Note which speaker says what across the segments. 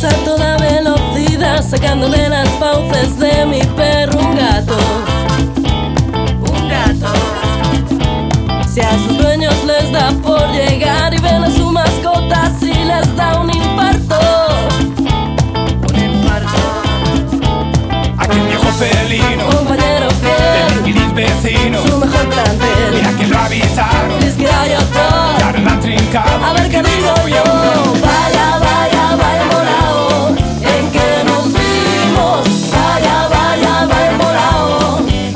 Speaker 1: a toda velocidad, sacándole las fauces de mi perro, un gato. Un gato. Si a sus dueños les da por llegar y ven a su mascota, si les da un infarto. Un infarto.
Speaker 2: Aquel viejo felino,
Speaker 1: Compañero
Speaker 2: del
Speaker 1: fiel,
Speaker 2: inquilín vecino,
Speaker 1: su mejor plantel.
Speaker 2: mira que lo avisaron,
Speaker 1: Les queda yo todo.
Speaker 2: y ahora lo han trincado.
Speaker 1: A ver qué digo yo. Vaya, vaya, vaya morao, en que nos vimos. Vaya, vaya, vaya morao.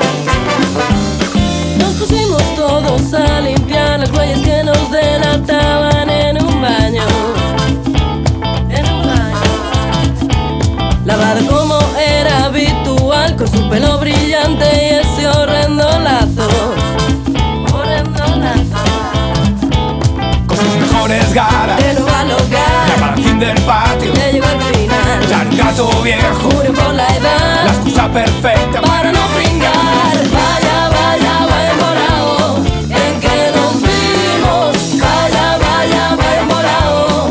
Speaker 1: Nos pusimos todos a limpiar las huellas que nos delataban en un baño. En un baño. Lavado como era habitual, con su pelo brillante y ese horrendo lazo. Horrendo lazo.
Speaker 2: Con sus mejores galas,
Speaker 1: De nuevo al hogar,
Speaker 2: la balancín del patio,
Speaker 1: le llegó el final.
Speaker 2: ya un gato viejo,
Speaker 1: Murió por la edad,
Speaker 2: la excusa perfecta
Speaker 1: para no pringar. Vaya, vaya, vaya morao, en que nos vimos. Vaya, vaya, vaya morao.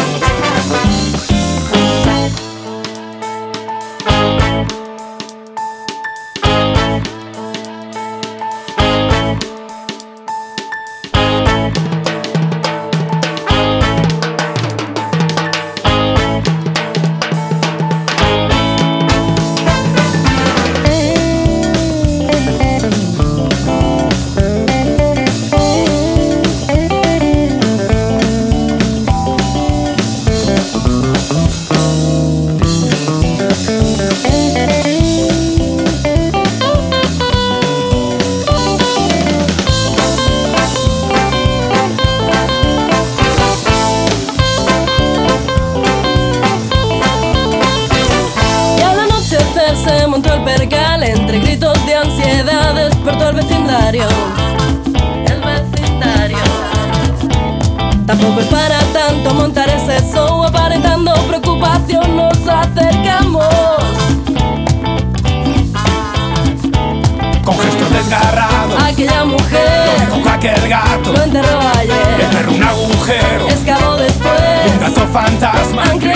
Speaker 1: Se montó el percal, entre gritos de ansiedad despertó el vecindario. El vecindario. Tampoco es para tanto montar ese show, aparentando preocupación nos acercamos.
Speaker 2: con gestos desgarrados.
Speaker 1: Aquella mujer
Speaker 2: Dijo que aquel gato,
Speaker 1: lo enterró
Speaker 2: el
Speaker 1: ayer,
Speaker 2: perro un agujero,
Speaker 1: excavó después.
Speaker 2: un gato fantasma.
Speaker 1: Han